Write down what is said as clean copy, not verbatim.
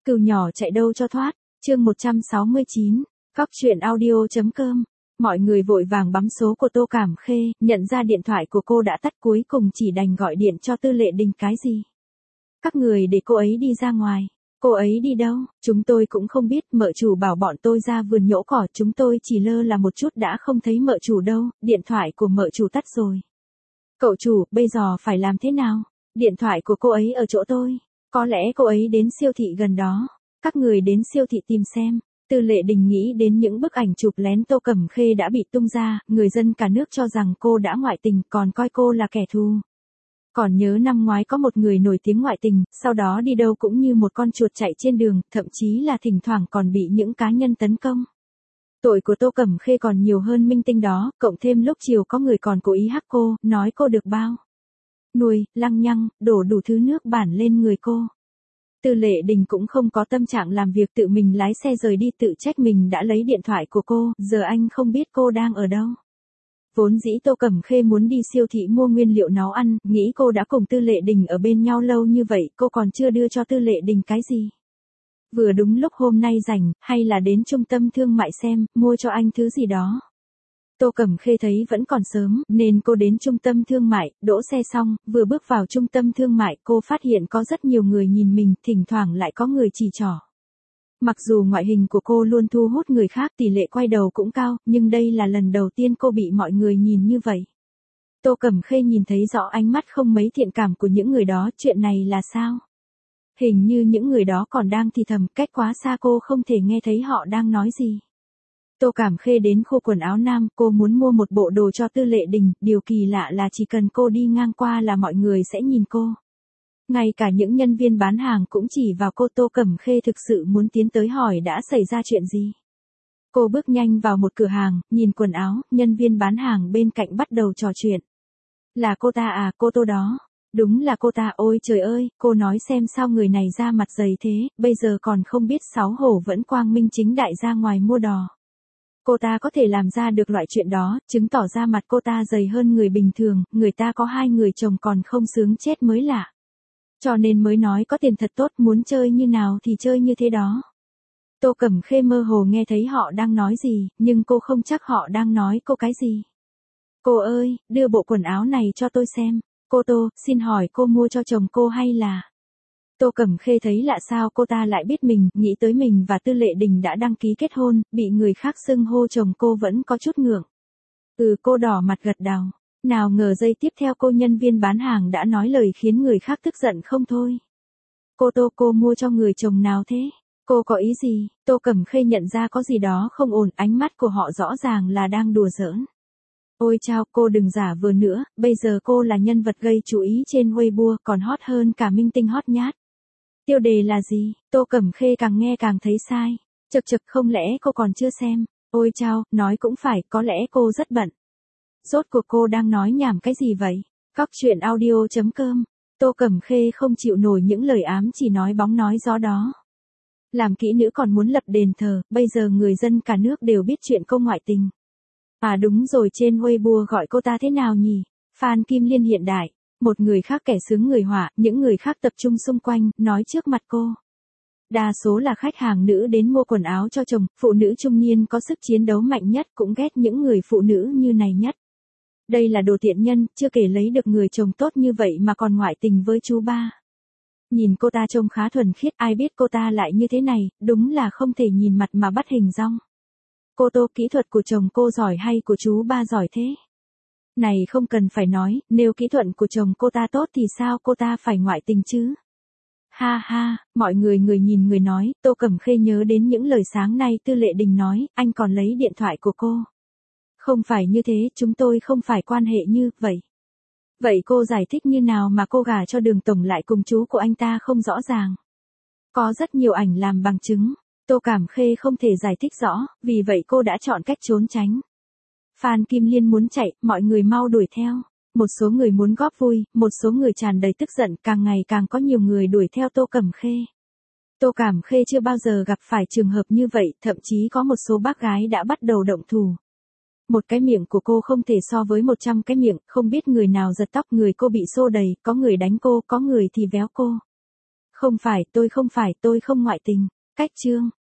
Cừu nhỏ chạy đâu cho thoát, chương 169, Góc truyện audio.com. Mọi người vội vàng bấm số của Tô Cảm Khê, nhận ra điện thoại của cô đã tắt cuối cùng chỉ đành gọi điện cho Tư Lệ Đình. Cái gì? Các người để cô ấy đi ra ngoài. Cô ấy đi đâu? Chúng tôi cũng không biết, mợ chủ bảo bọn tôi ra vườn nhổ cỏ, chúng tôi chỉ lơ là một chút đã không thấy mợ chủ đâu, điện thoại của mợ chủ tắt rồi. Cậu chủ, bây giờ phải làm thế nào? Điện thoại của cô ấy ở chỗ tôi. Có lẽ cô ấy đến siêu thị gần đó. Các người đến siêu thị tìm xem. Tư Lệ Đình nghĩ đến những bức ảnh chụp lén Tô Cẩm Khê đã bị tung ra, người dân cả nước cho rằng cô đã ngoại tình, còn coi cô là kẻ thù. Còn nhớ năm ngoái có một người nổi tiếng ngoại tình, sau đó đi đâu cũng như một con chuột chạy trên đường, thậm chí là thỉnh thoảng còn bị những cá nhân tấn công. Tội của Tô Cẩm Khê còn nhiều hơn minh tinh đó, cộng thêm lúc chiều có người còn cố ý hắc cô, nói cô được bao nuôi, lăng nhăng, đổ đủ thứ nước bản lên người cô. Tư Lệ Đình cũng không có tâm trạng làm việc, tự mình lái xe rời đi, tự trách mình đã lấy điện thoại của cô, giờ anh không biết cô đang ở đâu. Vốn dĩ Tô Cẩm Khê muốn đi siêu thị mua nguyên liệu nấu ăn, nghĩ cô đã cùng Tư Lệ Đình ở bên nhau lâu như vậy, cô còn chưa đưa cho Tư Lệ Đình cái gì. Vừa đúng lúc hôm nay rảnh, hay là đến trung tâm thương mại xem, mua cho anh thứ gì đó. Tô Cẩm Khê thấy vẫn còn sớm, nên cô đến trung tâm thương mại, đỗ xe xong, vừa bước vào trung tâm thương mại, cô phát hiện có rất nhiều người nhìn mình, thỉnh thoảng lại có người chỉ trỏ. Mặc dù ngoại hình của cô luôn thu hút người khác, tỷ lệ quay đầu cũng cao, nhưng đây là lần đầu tiên cô bị mọi người nhìn như vậy. Tô Cẩm Khê nhìn thấy rõ ánh mắt không mấy thiện cảm của những người đó, chuyện này là sao? Hình như những người đó còn đang thì thầm, cách quá xa cô không thể nghe thấy họ đang nói gì. Tô Cảm Khê đến khu quần áo nam, cô muốn mua một bộ đồ cho Tư Lệ Đình, điều kỳ lạ là chỉ cần cô đi ngang qua là mọi người sẽ nhìn cô. Ngay cả những nhân viên bán hàng cũng chỉ vào cô. Tô Cẩm Khê thực sự muốn tiến tới hỏi đã xảy ra chuyện gì. Cô bước nhanh vào một cửa hàng, nhìn quần áo, nhân viên bán hàng bên cạnh bắt đầu trò chuyện. Là cô ta à, cô Tô đó. Đúng là cô ta, ôi trời ơi, cô nói xem sao người này ra mặt dày thế, bây giờ còn không biết xấu hổ vẫn quang minh chính đại ra ngoài mua đò. Cô ta có thể làm ra được loại chuyện đó, chứng tỏ ra mặt cô ta dày hơn người bình thường, người ta có 2 người chồng còn không sướng chết mới lạ. Cho nên mới nói có tiền thật tốt, muốn chơi như nào thì chơi như thế đó. Tô Cẩm Khê mơ hồ nghe thấy họ đang nói gì, nhưng cô không chắc họ đang nói cô cái gì. Cô ơi, đưa bộ quần áo này cho tôi xem. Cô Tô, xin hỏi cô mua cho chồng cô hay là... Tô Cẩm Khê thấy lạ, sao cô ta lại biết mình, nghĩ tới mình và Tư Lệ Đình đã đăng ký kết hôn, bị người khác xưng hô chồng cô vẫn có chút ngượng. Cô đỏ mặt gật đầu. Nào ngờ giây tiếp theo cô nhân viên bán hàng đã nói lời khiến người khác tức giận không thôi. Cô Tô, cô mua cho người chồng nào thế? Cô có ý gì? Tô Cẩm Khê nhận ra có gì đó không ổn, ánh mắt của họ rõ ràng là đang đùa giỡn. Ôi chao, cô đừng giả vờ nữa, bây giờ cô là nhân vật gây chú ý trên Weibo, còn hot hơn cả minh tinh hot nhát. Tiêu đề là gì? Tô Cẩm Khê càng nghe càng thấy sai. Chực chực, không lẽ cô còn chưa xem? Ôi chao, nói cũng phải, có lẽ cô rất bận. Rốt cuộc cô đang nói nhảm cái gì vậy? Góc truyện audio.com. Tô Cẩm Khê không chịu nổi những lời ám chỉ nói bóng nói gió đó. Làm kỹ nữ còn muốn lập đền thờ, bây giờ người dân cả nước đều biết chuyện cô ngoại tình. À đúng rồi, trên Weibo gọi cô ta thế nào nhỉ? Phan Kim Liên hiện đại. Một người khác kẻ sướng người họa, những người khác tập trung xung quanh, nói trước mặt cô. Đa số là khách hàng nữ đến mua quần áo cho chồng, phụ nữ trung niên có sức chiến đấu mạnh nhất cũng ghét những người phụ nữ như này nhất. Đây là đồ tiện nhân, chưa kể lấy được người chồng tốt như vậy mà còn ngoại tình với chú ba. Nhìn cô ta trông khá thuần khiết, ai biết cô ta lại như thế này, đúng là không thể nhìn mặt mà bắt hình dong. Cô Tô, kỹ thuật của chồng cô giỏi hay của chú ba giỏi thế? Này không cần phải nói, nếu kỹ thuật của chồng cô ta tốt thì sao cô ta phải ngoại tình chứ? Ha ha, mọi người người nhìn người nói. Tô Cẩm Khê nhớ đến những lời sáng nay Tư Lệ Đình nói, anh còn lấy điện thoại của cô. Không phải như thế, chúng tôi không phải quan hệ như vậy. Vậy cô giải thích như nào mà cô gả cho Đường Tổng lại cùng chú của anh ta không rõ ràng? Có rất nhiều ảnh làm bằng chứng. Tô Cảm Khê không thể giải thích rõ, vì vậy cô đã chọn cách trốn tránh. Phan Kim Liên muốn chạy, mọi người mau đuổi theo. Một số người muốn góp vui, một số người tràn đầy tức giận, càng ngày càng có nhiều người đuổi theo Tô Cẩm Khê. Tô Cảm Khê chưa bao giờ gặp phải trường hợp như vậy, thậm chí có một số bác gái đã bắt đầu động thủ. Một cái miệng của cô không thể so với 100 cái miệng, không biết người nào giật tóc người cô bị xô đầy, có người đánh cô, có người thì véo cô. Không phải, tôi không ngoại tình. Cách chương.